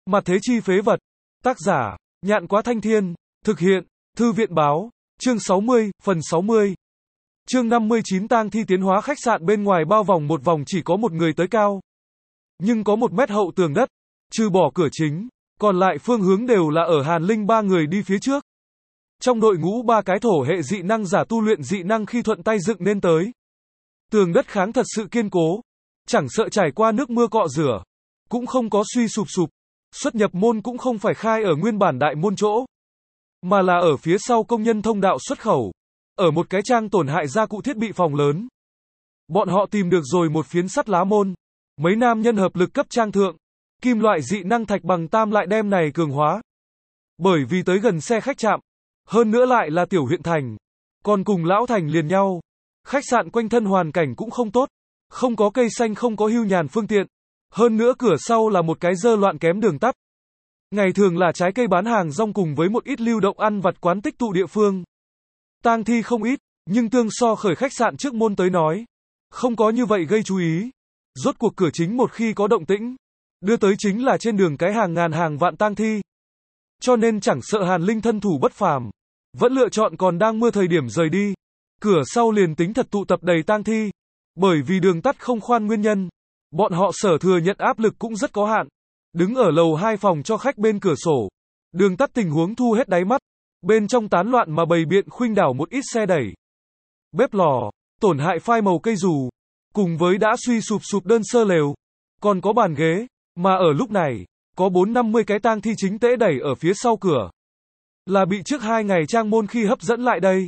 Mặt thế chi phế vật. Tác giả, Nhạn Quá Thanh Thiên. Thực hiện, Thư viện Báo. Chương 60, phần 60. Chương 59 tang thi tiến hóa khách sạn bên ngoài bao vòng một vòng chỉ có một người tới cao. Nhưng có 1 mét hậu tường đất. Trừ bỏ cửa chính, còn lại phương hướng đều là ở Hàn Linh 3 người đi phía trước. Trong đội ngũ 3 cái thổ hệ dị năng giả tu luyện dị năng khi thuận tay dựng nên tới. Tường đất kháng thật sự kiên cố. Chẳng sợ trải qua nước mưa cọ rửa. Cũng không có suy sụp sụp. Xuất nhập môn cũng không phải khai ở nguyên bản đại môn chỗ. Mà là ở phía sau công nhân thông đạo xuất khẩu. Ở một cái trang tổn hại gia cụ thiết bị phòng lớn. Bọn họ tìm được rồi một phiến sắt lá môn. Mấy nam nhân hợp lực cấp trang thượng. Kim loại dị năng thạch bằng tam lại đem này cường hóa. Bởi vì tới gần xe khách trạm. Hơn nữa lại là tiểu huyện thành. Còn cùng lão thành liền nhau. Khách sạn quanh thân hoàn cảnh cũng không tốt. Không có cây xanh, không có hưu nhàn phương tiện. Hơn nữa cửa sau là một cái dơ loạn kém đường tắp. Ngày thường là trái cây bán hàng rong cùng với một ít lưu động ăn vặt quán tích tụ địa phương. Tang thi không ít, nhưng tương so khởi khách sạn trước môn tới nói. Không có như vậy gây chú ý. Rốt cuộc cửa chính một khi có động tĩnh. Đưa tới chính là trên đường cái hàng ngàn hàng vạn tang thi. Cho nên chẳng sợ Hàn Linh thân thủ bất phàm. Vẫn lựa chọn còn đang mưa thời điểm rời đi. Cửa sau liền tính thật tụ tập đầy tang thi. Bởi vì đường tắt không khoan nguyên nhân. Bọn họ sở thừa nhận áp lực cũng rất có hạn. Đứng ở lầu 2 phòng cho khách bên cửa sổ. Đường tắt tình huống thu hết đáy mắt. Bên trong tán loạn mà bày biện khuynh đảo một ít xe đẩy. Bếp lò, tổn hại phai màu cây dù. Cùng với đã suy sụp sụp đơn sơ lều. Còn có bàn ghế. Mà ở lúc này, có 4-50 cái tang thi chính tễ đẩy ở phía sau cửa. Là bị trước 2 ngày trang môn khi hấp dẫn lại đây.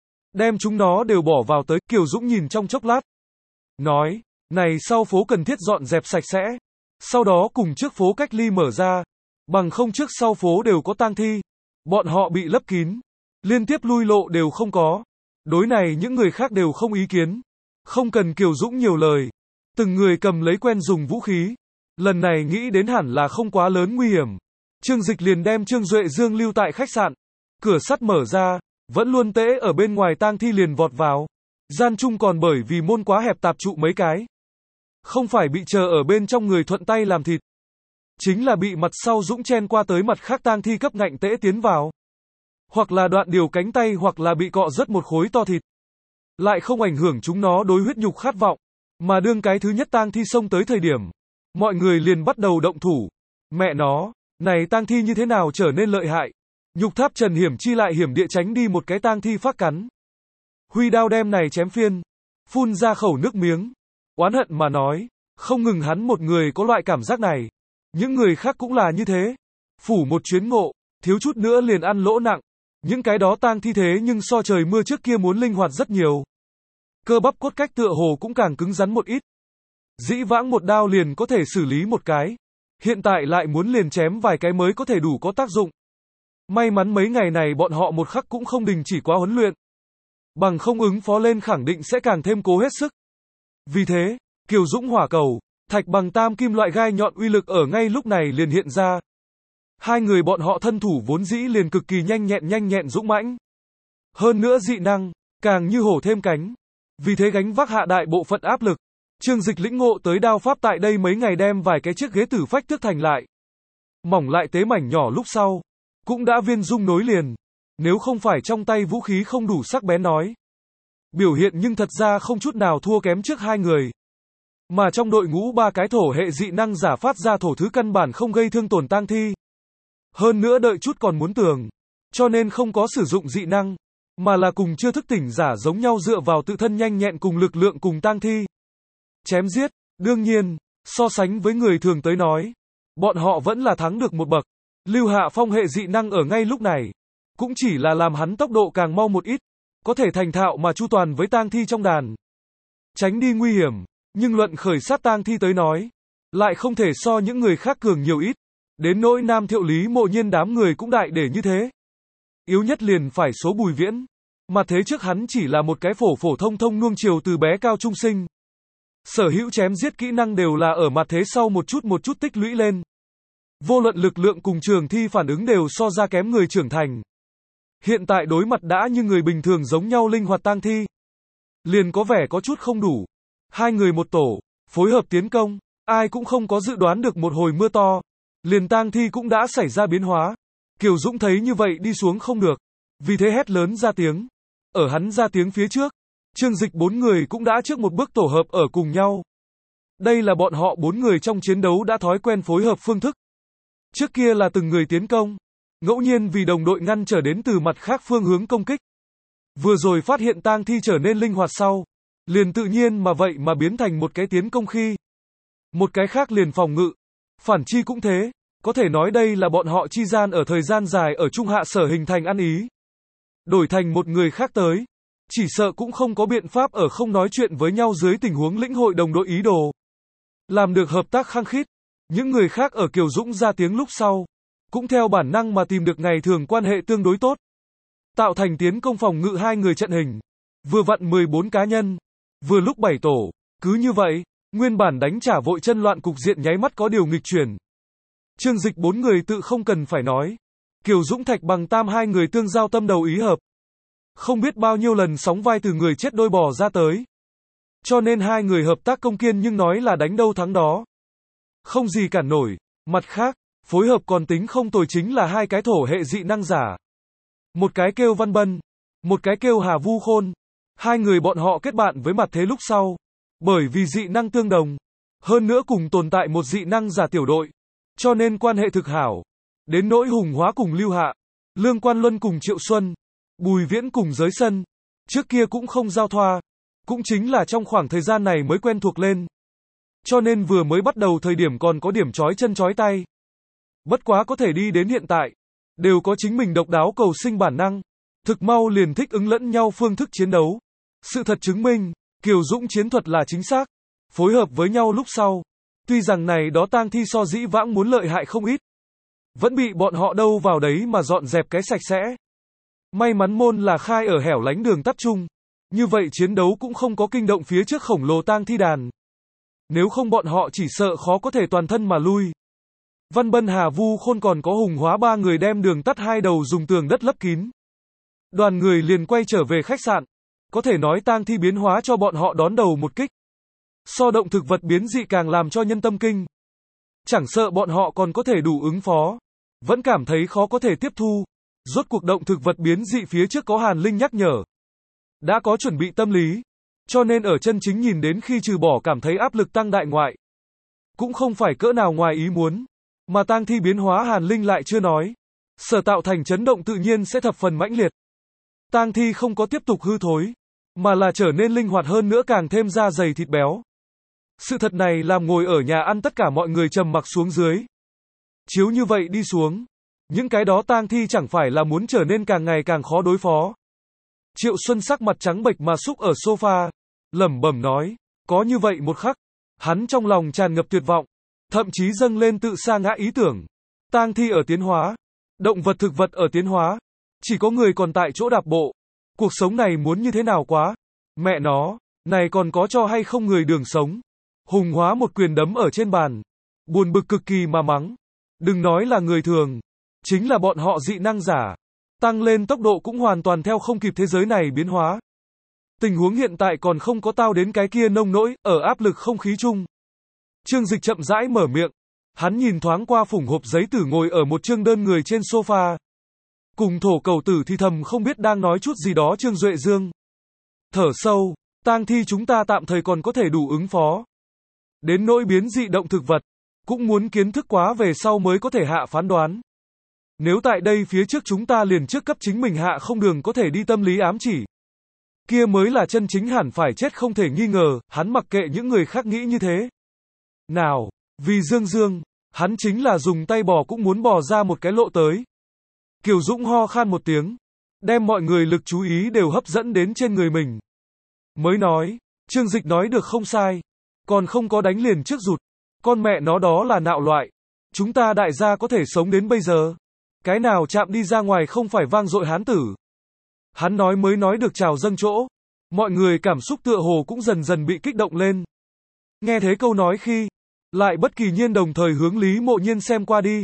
Đem chúng nó đều bỏ vào tới. Kiều Dũng nhìn trong chốc lát. Nói, này sau phố cần thiết dọn dẹp sạch sẽ. Sau đó cùng trước phố cách ly mở ra. Bằng không trước sau phố đều có tang thi. Bọn họ bị lấp kín. Liên tiếp lui lộ đều không có. Đối này những người khác đều không ý kiến. Không cần Kiều Dũng nhiều lời. Từng người cầm lấy quen dùng vũ khí. Lần này nghĩ đến hẳn là không quá lớn nguy hiểm. Trương Dịch liền đem Trương Duệ Dương lưu tại khách sạn. Cửa sắt mở ra. Vẫn luôn tễ ở bên ngoài tang thi liền vọt vào. Gian chung còn bởi vì môn quá hẹp tạp trụ mấy cái. Không phải bị chờ ở bên trong người thuận tay làm thịt. Chính là bị mặt sau Dũng chen qua tới mặt khác tang thi cấp ngạnh tễ tiến vào. Hoặc là đoạn điều cánh tay hoặc là bị cọ rớt một khối to thịt. Lại không ảnh hưởng chúng nó đối huyết nhục khát vọng. Mà đương cái thứ nhất tang thi xông tới thời điểm. Mọi người liền bắt đầu động thủ. Mẹ nó, này tang thi như thế nào trở nên lợi hại. Nhục tháp trần hiểm chi lại hiểm địa tránh đi một cái tang thi phát cắn. Huy đao đem này chém phiên. Phun ra khẩu nước miếng. Oán hận mà nói, không ngừng hắn một người có loại cảm giác này. Những người khác cũng là như thế. Phủ một chuyến ngộ, thiếu chút nữa liền ăn lỗ nặng. Những cái đó tang thi thế nhưng so trời mưa trước kia muốn linh hoạt rất nhiều. Cơ bắp cốt cách tựa hồ cũng càng cứng rắn một ít. Dĩ vãng một đao liền có thể xử lý một cái. Hiện tại lại muốn liền chém vài cái mới có thể đủ có tác dụng. May mắn mấy ngày này bọn họ một khắc cũng không đình chỉ quá huấn luyện. Bằng không ứng phó lên khẳng định sẽ càng thêm cố hết sức. Vì thế, Kiều Dũng hỏa cầu, thạch bằng tam kim loại gai nhọn uy lực ở ngay lúc này liền hiện ra. Hai người bọn họ thân thủ vốn dĩ liền cực kỳ nhanh nhẹn dũng mãnh. Hơn nữa dị năng, càng như hổ thêm cánh. Vì thế gánh vác hạ đại bộ phận áp lực. Trương Dịch lĩnh ngộ tới đao pháp tại đây mấy ngày đem vài cái chiếc ghế tử phách tước thành lại. Mỏng lại tế mảnh nhỏ lúc sau. Cũng đã viên dung nối liền. Nếu không phải trong tay vũ khí không đủ sắc bén nói. Biểu hiện nhưng thật ra không chút nào thua kém trước 2 người. Mà trong đội ngũ 3 cái thổ hệ dị năng giả phát ra thổ thứ căn bản không gây thương tổn tang thi. Hơn nữa đợi chút còn muốn tưởng. Cho nên không có sử dụng dị năng. Mà là cùng chưa thức tỉnh giả giống nhau dựa vào tự thân nhanh nhẹn cùng lực lượng cùng tang thi. Chém giết, đương nhiên, so sánh với người thường tới nói. Bọn họ vẫn là thắng được một bậc. Lưu Hạ Phong hệ dị năng ở ngay lúc này. Cũng chỉ là làm hắn tốc độ càng mau một ít. Có thể thành thạo mà chu toàn với tang thi trong đàn. Tránh đi nguy hiểm. Nhưng luận khởi sát tang thi tới nói. Lại không thể so những người khác cường nhiều ít. Đến nỗi Nam Thiệu Lý Mộ Nhiên đám người cũng đại để như thế. Yếu nhất liền phải số Bùi Viễn. Mà thế trước hắn chỉ là một cái phổ thông nuông chiều từ bé cao trung sinh. Sở hữu chém giết kỹ năng đều là ở mặt thế sau một chút tích lũy lên. Vô luận lực lượng cùng trường thi phản ứng đều so ra kém người trưởng thành. Hiện tại đối mặt đã như người bình thường giống nhau linh hoạt tang thi. Liền có vẻ có chút không đủ. 2 người một tổ, phối hợp tiến công, ai cũng không có dự đoán được một hồi mưa to. liền tang thi cũng đã xảy ra biến hóa. Kiều Dũng thấy như vậy đi xuống không được, vì thế hét lớn ra tiếng. Ở hắn ra tiếng phía trước, Trương Dịch 4 người cũng đã trước một bước tổ hợp ở cùng nhau. Đây là bọn họ 4 người trong chiến đấu đã thói quen phối hợp phương thức. Trước kia là từng người tiến công, ngẫu nhiên vì đồng đội ngăn trở đến từ mặt khác phương hướng công kích. Vừa rồi phát hiện tang thi trở nên linh hoạt sau, liền tự nhiên mà vậy mà biến thành một cái tiến công khi. Một cái khác liền phòng ngự. Phản chi cũng thế, có thể nói đây là bọn họ chi gian ở thời gian dài ở trung hạ sở hình thành ăn ý. Đổi thành một người khác tới, chỉ sợ cũng không có biện pháp ở không nói chuyện với nhau dưới tình huống lĩnh hội đồng đội ý đồ. Làm được hợp tác khăng khít, những người khác ở Kiều Dũng ra tiếng lúc sau, cũng theo bản năng mà tìm được ngày thường quan hệ tương đối tốt. Tạo thành tiến công phòng ngự hai người trận hình, vừa vặn 14 cá nhân, vừa lúc 7 tổ, cứ như vậy, nguyên bản đánh trả vội chân loạn cục diện nháy mắt có điều nghịch chuyển. Trương Dịch 4 người tự không cần phải nói, Kiều Dũng Thạch Bằng Tam hai người tương giao tâm đầu ý hợp. Không biết bao nhiêu lần sóng vai từ người chết đôi bò ra tới. Cho nên hai người hợp tác công kiên nhưng nói là đánh đâu thắng đó. Không gì cản nổi, mặt khác, phối hợp còn tính không tồi chính là hai cái thổ hệ dị năng giả. Một cái kêu Văn Bân, một cái kêu Hà Vu Khôn. Hai người bọn họ kết bạn với mặt thế lúc sau. Bởi vì dị năng tương đồng, hơn nữa cùng tồn tại một dị năng giả tiểu đội, cho nên quan hệ thực hảo. Đến nỗi Hùng Hóa cùng Lưu Hạ, Lương Quan Luân cùng Triệu Xuân, Bùi Viễn cùng Giới Sân, trước kia cũng không giao thoa, cũng chính là trong khoảng thời gian này mới quen thuộc lên. Cho nên vừa mới bắt đầu thời điểm còn có điểm chói chân chói tay. Bất quá có thể đi đến hiện tại, đều có chính mình độc đáo cầu sinh bản năng, thực mau liền thích ứng lẫn nhau phương thức chiến đấu. Sự thật chứng minh, Kiều Dũng chiến thuật là chính xác, phối hợp với nhau lúc sau, tuy rằng này đó tang thi so dĩ vãng muốn lợi hại không ít, vẫn bị bọn họ đâu vào đấy mà dọn dẹp cái sạch sẽ. May mắn môn là khai ở hẻo lánh đường tắt chung, như vậy chiến đấu cũng không có kinh động phía trước khổng lồ tang thi đàn. Nếu không bọn họ chỉ sợ khó có thể toàn thân mà lui. Văn Bân Hà Vu Khôn còn có Hùng Hóa ba người đem đường tắt hai đầu dùng tường đất lấp kín. Đoàn người liền quay trở về khách sạn. Có thể nói tang thi biến hóa cho bọn họ đón đầu một kích. So động thực vật biến dị càng làm cho nhân tâm kinh. Chẳng sợ bọn họ còn có thể đủ ứng phó, vẫn cảm thấy khó có thể tiếp thu. Rốt cuộc động thực vật biến dị phía trước có Hàn Linh nhắc nhở. Đã có chuẩn bị tâm lý, cho nên ở chân chính nhìn đến khi trừ bỏ cảm thấy áp lực tăng đại ngoại. Cũng không phải cỡ nào ngoài ý muốn, mà tang thi biến hóa Hàn Linh lại chưa nói. Sở tạo thành chấn động tự nhiên sẽ thập phần mãnh liệt. Tang thi không có tiếp tục hư thối, mà là trở nên linh hoạt hơn nữa càng thêm da dày thịt béo. Sự thật này làm ngồi ở nhà ăn tất cả mọi người trầm mặc xuống dưới. Chiếu như vậy đi xuống, những cái đó tang thi chẳng phải là muốn trở nên càng ngày càng khó đối phó. Triệu Xuân sắc mặt trắng bệch mà xúc ở sofa, lẩm bẩm nói, có như vậy một khắc, hắn trong lòng tràn ngập tuyệt vọng, thậm chí dâng lên tự sa ngã ý tưởng. Tang thi ở tiến hóa, động vật thực vật ở tiến hóa, chỉ có người còn tại chỗ đạp bộ. Cuộc sống này muốn như thế nào quá? Mẹ nó, này còn có cho hay không người đường sống? Hùng Hóa một quyền đấm ở trên bàn, buồn bực cực kỳ mà mắng. Đừng nói là người thường, chính là bọn họ dị năng giả. Tăng lên tốc độ cũng hoàn toàn theo không kịp thế giới này biến hóa. Tình huống hiện tại còn không có tao đến cái kia nông nỗi, ở áp lực không khí chung. Trương Dịch chậm rãi mở miệng. Hắn nhìn thoáng qua phủng hộp giấy tử ngồi ở một chương đơn người trên sofa. Cùng thổ cầu tử thì thầm không biết đang nói chút gì đó Trương Duệ Dương. Thở sâu, tang thi chúng ta tạm thời còn có thể đủ ứng phó. Đến nỗi biến dị động thực vật, cũng muốn kiến thức quá về sau mới có thể hạ phán đoán. Nếu tại đây phía trước chúng ta liền trước cấp chính mình hạ không đường có thể đi tâm lý ám chỉ. Kia mới là chân chính hẳn phải chết không thể nghi ngờ, hắn mặc kệ những người khác nghĩ như thế. Nào, vì Dương Dương, hắn chính là dùng tay bò cũng muốn bò ra một cái lộ tới. Kiều Dũng ho khan một tiếng, đem mọi người lực chú ý đều hấp dẫn đến trên người mình. Mới nói, Trương Dịch nói được không sai, còn không có đánh liền trước rụt, con mẹ nó đó là nạo loại. Chúng ta đại gia có thể sống đến bây giờ, cái nào chạm đi ra ngoài không phải vang dội hán tử. Hắn nói mới nói được trào dâng chỗ, mọi người cảm xúc tựa hồ cũng dần dần bị kích động lên. Nghe thấy câu nói khi, lại bất kỳ nhiên đồng thời hướng Lý Mộ Nhiên xem qua đi.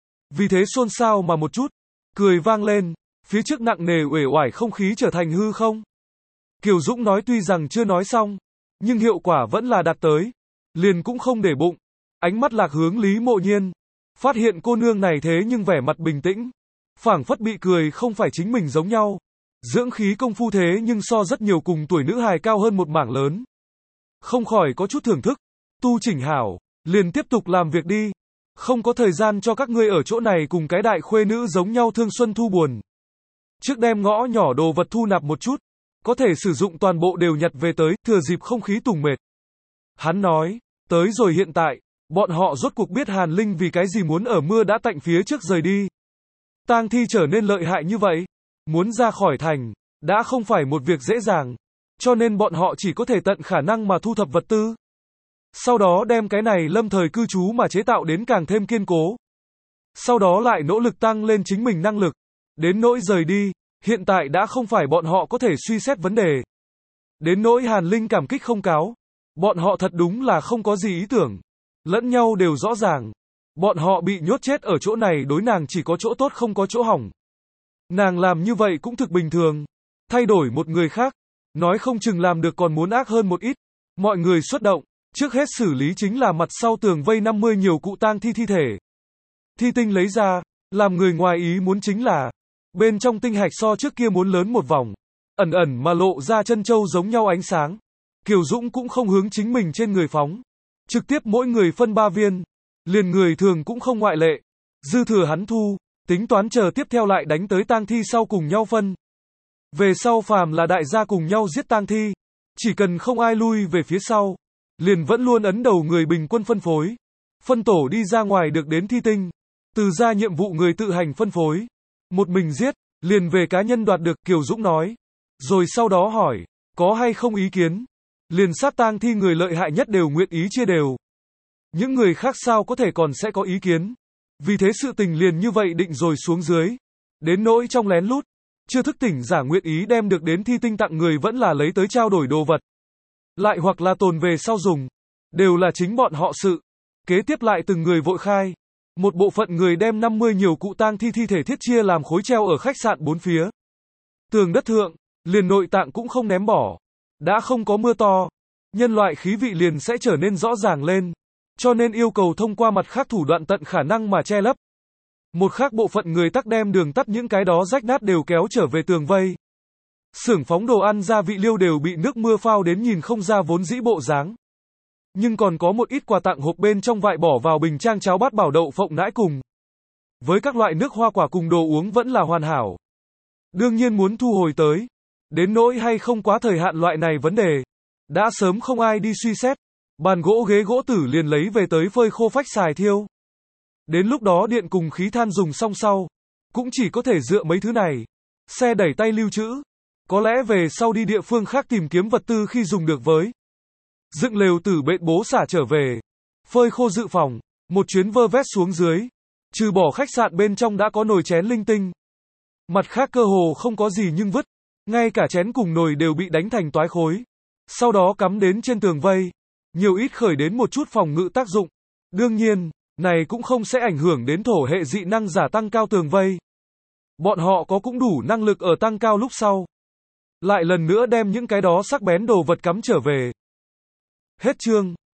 Vì thế xôn xao mà một chút, cười vang lên, phía trước nặng nề uể oải không khí trở thành hư không. Kiều Dũng nói tuy rằng chưa nói xong, nhưng hiệu quả vẫn là đạt tới, liền cũng không để bụng, ánh mắt lạc hướng Lý Mộ Nhiên. Phát hiện cô nương này thế nhưng vẻ mặt bình tĩnh, phảng phất bị cười không phải chính mình giống nhau. Dưỡng khí công phu thế nhưng so rất nhiều cùng tuổi nữ hài cao hơn một mảng lớn. Không khỏi có chút thưởng thức. Tu chỉnh hảo, liền tiếp tục làm việc đi. Không có thời gian cho các ngươi ở chỗ này cùng cái đại khuê nữ giống nhau thương xuân thu buồn. Trước đem ngõ nhỏ đồ vật thu nạp một chút, có thể sử dụng toàn bộ đều nhặt về tới, thừa dịp không khí tùng mệt. Hắn nói, tới rồi hiện tại, bọn họ rốt cuộc biết Hàn Linh vì cái gì muốn ở mưa đã tạnh phía trước rời đi. Tang thi trở nên lợi hại như vậy, muốn ra khỏi thành, đã không phải một việc dễ dàng, cho nên bọn họ chỉ có thể tận khả năng mà thu thập vật tư. Sau đó đem cái này lâm thời cư trú mà chế tạo đến càng thêm kiên cố. Sau đó lại nỗ lực tăng lên chính mình năng lực. Đến nỗi rời đi, hiện tại đã không phải bọn họ có thể suy xét vấn đề. Đến nỗi Hàn Linh cảm kích không cáo. Bọn họ thật đúng là không có gì ý tưởng. Lẫn nhau đều rõ ràng. Bọn họ bị nhốt chết ở chỗ này đối nàng chỉ có chỗ tốt không có chỗ hỏng. Nàng làm như vậy cũng thực bình thường. Thay đổi một người khác, nói không chừng làm được còn muốn ác hơn một ít. Mọi người xuất động, trước hết xử lý chính là mặt sau tường vây 50 nhiều cụ tang thi thi thể. Thi tinh lấy ra, làm người ngoài ý muốn chính là, bên trong tinh hạch so trước kia muốn lớn một vòng, ẩn ẩn mà lộ ra chân châu giống nhau ánh sáng. Kiều Dũng cũng không hướng chính mình trên người phóng, trực tiếp mỗi người phân 3 viên, liền người thường cũng không ngoại lệ. Dư thừa hắn thu, tính toán chờ tiếp theo lại đánh tới tang thi sau cùng nhau phân. Về sau phàm là đại gia cùng nhau giết tang thi, chỉ cần không ai lui về phía sau, liền vẫn luôn ấn đầu người bình quân phân phối. Phân tổ đi ra ngoài được đến thi tinh, từ ra nhiệm vụ người tự hành phân phối. Một mình giết, liền về cá nhân đoạt được, Kiều Dũng nói. Rồi sau đó hỏi, có hay không ý kiến? Liền sát tang thi người lợi hại nhất đều nguyện ý chia đều. Những người khác sao có thể còn sẽ có ý kiến? Vì thế sự tình liền như vậy định rồi xuống dưới. Đến nỗi trong lén lút, chưa thức tỉnh giả nguyện ý đem được đến thi tinh tặng người vẫn là lấy tới trao đổi đồ vật. Lại hoặc là tồn về sau dùng. Đều là chính bọn họ sự. Kế tiếp lại từng người vội khai. Một bộ phận người đem 50 nhiều cụ tang thi thi thể thiết chia làm khối treo ở khách sạn bốn phía. Tường đất thượng, liền nội tạng cũng không ném bỏ. Đã không có mưa to, nhân loại khí vị liền sẽ trở nên rõ ràng lên. Cho nên yêu cầu thông qua mặt khác thủ đoạn tận khả năng mà che lấp. Một khác bộ phận người tắc đem đường tắt những cái đó rách nát đều kéo trở về tường vây. Xưởng phóng đồ ăn gia vị liêu đều bị nước mưa phao đến nhìn không ra vốn dĩ bộ dáng. Nhưng còn có một ít quà tặng hộp bên trong vại bỏ vào bình trang cháo bát bảo đậu phộng nãi cùng. Với các loại nước hoa quả cùng đồ uống vẫn là hoàn hảo. Đương nhiên muốn thu hồi tới. Đến nỗi hay không quá thời hạn loại này vấn đề. Đã sớm không ai đi suy xét. Bàn gỗ ghế gỗ tử liền lấy về tới phơi khô phách xài thiêu. Đến lúc đó điện cùng khí than dùng xong sau. Cũng chỉ có thể dựa mấy thứ này. Xe đẩy tay lưu trữ. Có lẽ về sau đi địa phương khác tìm kiếm vật tư khi dùng được với. Dựng lều tử bện bố xả trở về. Phơi khô dự phòng. Một chuyến vơ vét xuống dưới. Trừ bỏ khách sạn bên trong đã có nồi chén linh tinh. Mặt khác cơ hồ không có gì nhưng vứt. Ngay cả chén cùng nồi đều bị đánh thành toái khối. Sau đó cắm đến trên tường vây. Nhiều ít khởi đến một chút phòng ngự tác dụng. Đương nhiên, này cũng không sẽ ảnh hưởng đến thổ hệ dị năng giả tăng cao tường vây. Bọn họ có cũng đủ năng lực ở tăng cao lúc sau. Lại lần nữa đem những cái đó sắc bén đồ vật cắm trở về. Hết chương.